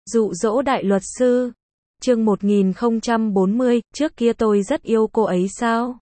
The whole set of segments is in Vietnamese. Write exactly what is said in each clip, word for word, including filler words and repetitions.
Dụ dỗ đại luật sư. Chương một nghìn không trăm bốn mươi, trước kia tôi rất yêu cô ấy sao?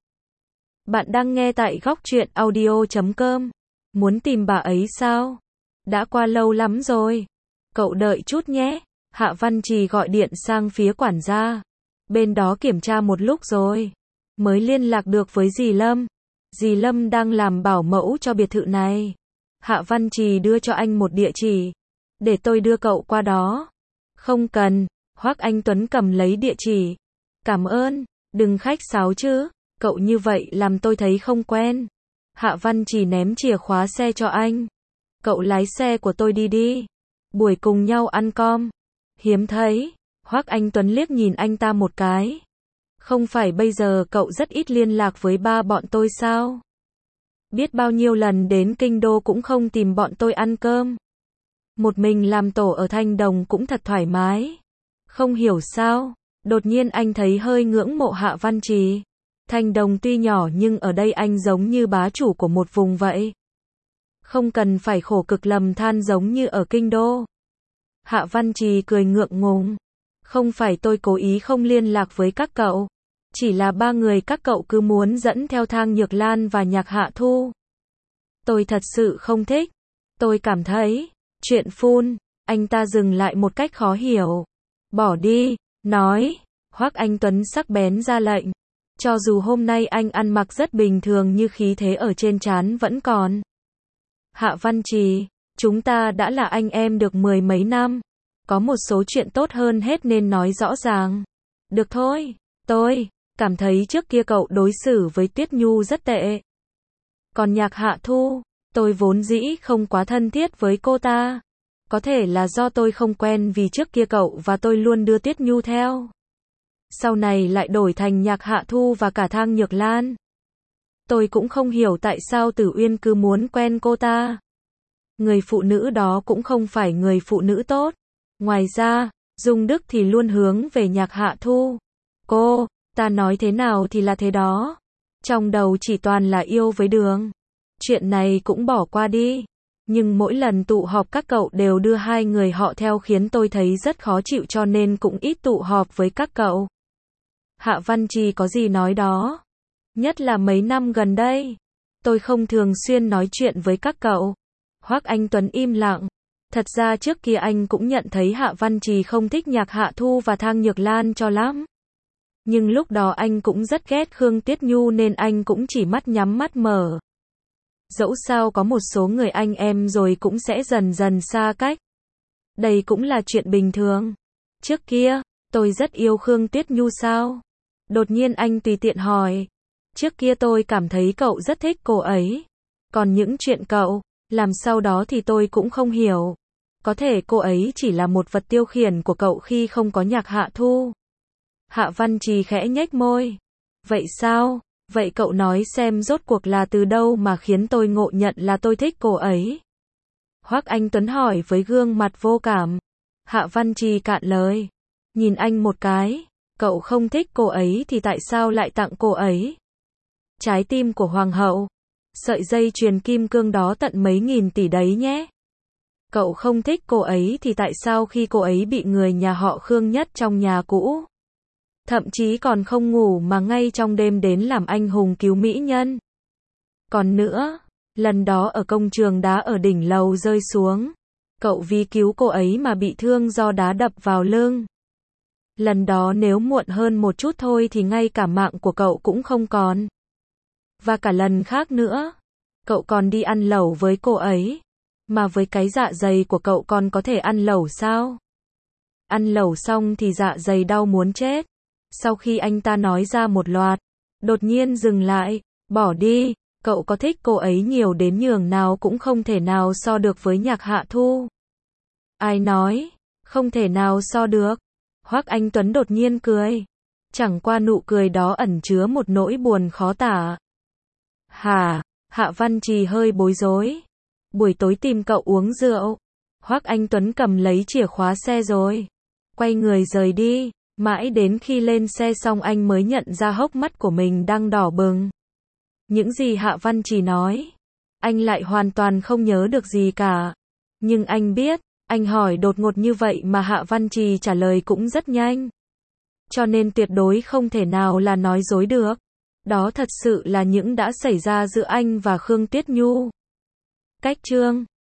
Bạn đang nghe tại góc truyện audio chấm com. Muốn tìm bà ấy sao? Đã qua lâu lắm rồi. Cậu đợi chút nhé. Hạ Văn Trì gọi điện sang phía quản gia. Bên đó kiểm tra một lúc rồi. Mới liên lạc được với dì Lâm. Dì Lâm đang làm bảo mẫu cho biệt thự này. Hạ Văn Trì đưa cho anh một địa chỉ. Để tôi đưa cậu qua đó. Không cần. Hoắc Anh Tuấn cầm lấy địa chỉ. Cảm ơn. Đừng khách sáo chứ. Cậu như vậy làm tôi thấy không quen. Hạ Văn Trì ném chìa khóa xe cho anh. Cậu lái xe của tôi đi đi. Buổi cùng nhau ăn com. Hiếm thấy. Hoắc Anh Tuấn liếc nhìn anh ta một cái. Không phải bây giờ cậu rất ít liên lạc với ba bọn tôi sao? Biết bao nhiêu lần đến kinh đô cũng không tìm bọn tôi ăn cơm. Một mình làm tổ ở Thanh Đồng cũng thật thoải mái. Không hiểu sao, đột nhiên anh thấy hơi ngưỡng mộ Hạ Văn Trì. Thanh Đồng tuy nhỏ nhưng ở đây anh giống như bá chủ của một vùng vậy. Không cần phải khổ cực lầm than giống như ở kinh đô. Hạ Văn Trì cười ngượng ngùng. Không phải tôi cố ý không liên lạc với các cậu. Chỉ là ba người các cậu cứ muốn dẫn theo Thang Nhược Lan và Nhạc Hạ Thu. Tôi thật sự không thích. Tôi cảm thấy, chuyện phun, anh ta dừng lại một cách khó hiểu. Bỏ đi, nói, Hoắc Anh Tuấn sắc bén ra lệnh. Cho dù hôm nay anh ăn mặc rất bình thường như khí thế ở trên trán vẫn còn. Hạ Văn Trì, chúng ta đã là anh em được mười mấy năm. Có một số chuyện tốt hơn hết nên nói rõ ràng. Được thôi, tôi cảm thấy trước kia cậu đối xử với Tuyết Nhu rất tệ. Còn Nhạc Hạ Thu, tôi vốn dĩ không quá thân thiết với cô ta. Có thể là do tôi không quen vì trước kia cậu và tôi luôn đưa Tuyết Nhu theo. Sau này lại đổi thành Nhạc Hạ Thu và cả Thang Nhược Lan. Tôi cũng không hiểu tại sao Tử Uyên cứ muốn quen cô ta. Người phụ nữ đó cũng không phải người phụ nữ tốt. Ngoài ra, Dung Đức thì luôn hướng về Nhạc Hạ Thu. Cô, ta nói thế nào thì là thế đó. Trong đầu chỉ toàn là yêu với đường. Chuyện này cũng bỏ qua đi. Nhưng mỗi lần tụ họp các cậu đều đưa hai người họ theo khiến tôi thấy rất khó chịu cho nên cũng ít tụ họp với các cậu. Hạ Văn Trì có gì nói đó. Nhất là mấy năm gần đây. Tôi không thường xuyên nói chuyện với các cậu. Hoắc Anh Tuấn im lặng. Thật ra trước kia anh cũng nhận thấy Hạ Văn Trì không thích Nhạc Hạ Thu và Thang Nhược Lan cho lắm. Nhưng lúc đó anh cũng rất ghét Khương Tuyết Nhu nên anh cũng chỉ mắt nhắm mắt mở. Dẫu sao có một số người anh em rồi cũng sẽ dần dần xa cách. Đây cũng là chuyện bình thường. Trước kia, tôi rất yêu Khương Tuyết Nhu sao? Đột nhiên anh tùy tiện hỏi. Trước kia tôi cảm thấy cậu rất thích cô ấy. Còn những chuyện cậu làm sau đó thì tôi cũng không hiểu. Có thể cô ấy chỉ là một vật tiêu khiển của cậu khi không có Nhạc Hạ Thu. Hạ Văn Trì khẽ nhếch môi. Vậy sao? Vậy cậu nói xem rốt cuộc là từ đâu mà khiến tôi ngộ nhận là tôi thích cô ấy? Hoắc Anh Tuấn hỏi với gương mặt vô cảm. Hạ Văn Trì cạn lời. Nhìn anh một cái. Cậu không thích cô ấy thì tại sao lại tặng cô ấy? Trái tim của hoàng hậu. Sợi dây chuyền kim cương đó tận mấy nghìn tỷ đấy nhé. Cậu không thích cô ấy thì tại sao khi cô ấy bị người nhà họ Khương nhất trong nhà cũ? Thậm chí còn không ngủ mà ngay trong đêm đến làm anh hùng cứu mỹ nhân. Còn nữa, lần đó ở công trường đá ở đỉnh lầu rơi xuống. Cậu vì cứu cô ấy mà bị thương do đá đập vào lưng. Lần đó nếu muộn hơn một chút thôi thì ngay cả mạng của cậu cũng không còn. Và cả lần khác nữa, cậu còn đi ăn lẩu với cô ấy. Mà với cái dạ dày của cậu còn có thể ăn lẩu sao? Ăn lẩu xong thì dạ dày đau muốn chết. Sau khi anh ta nói ra một loạt, đột nhiên dừng lại, bỏ đi, cậu có thích cô ấy nhiều đến nhường nào cũng không thể nào so được với Nhạc Hạ Thu. Ai nói, không thể nào so được. Hoắc Anh Tuấn đột nhiên cười. Chẳng qua nụ cười đó ẩn chứa một nỗi buồn khó tả. Hả? Hạ Văn Trì hơi bối rối. Buổi tối tìm cậu uống rượu. Hoắc Anh Tuấn cầm lấy chìa khóa xe rồi. Quay người rời đi. Mãi đến khi lên xe xong anh mới nhận ra hốc mắt của mình đang đỏ bừng. Những gì Hạ Văn Trì nói, anh lại hoàn toàn không nhớ được gì cả. Nhưng anh biết, Anh hỏi đột ngột như vậy mà Hạ Văn Trì trả lời cũng rất nhanh. Cho nên tuyệt đối không thể nào là nói dối được. Đó thật sự là những đã xảy ra giữa anh và Khương Tuyết Nhu. Cách chương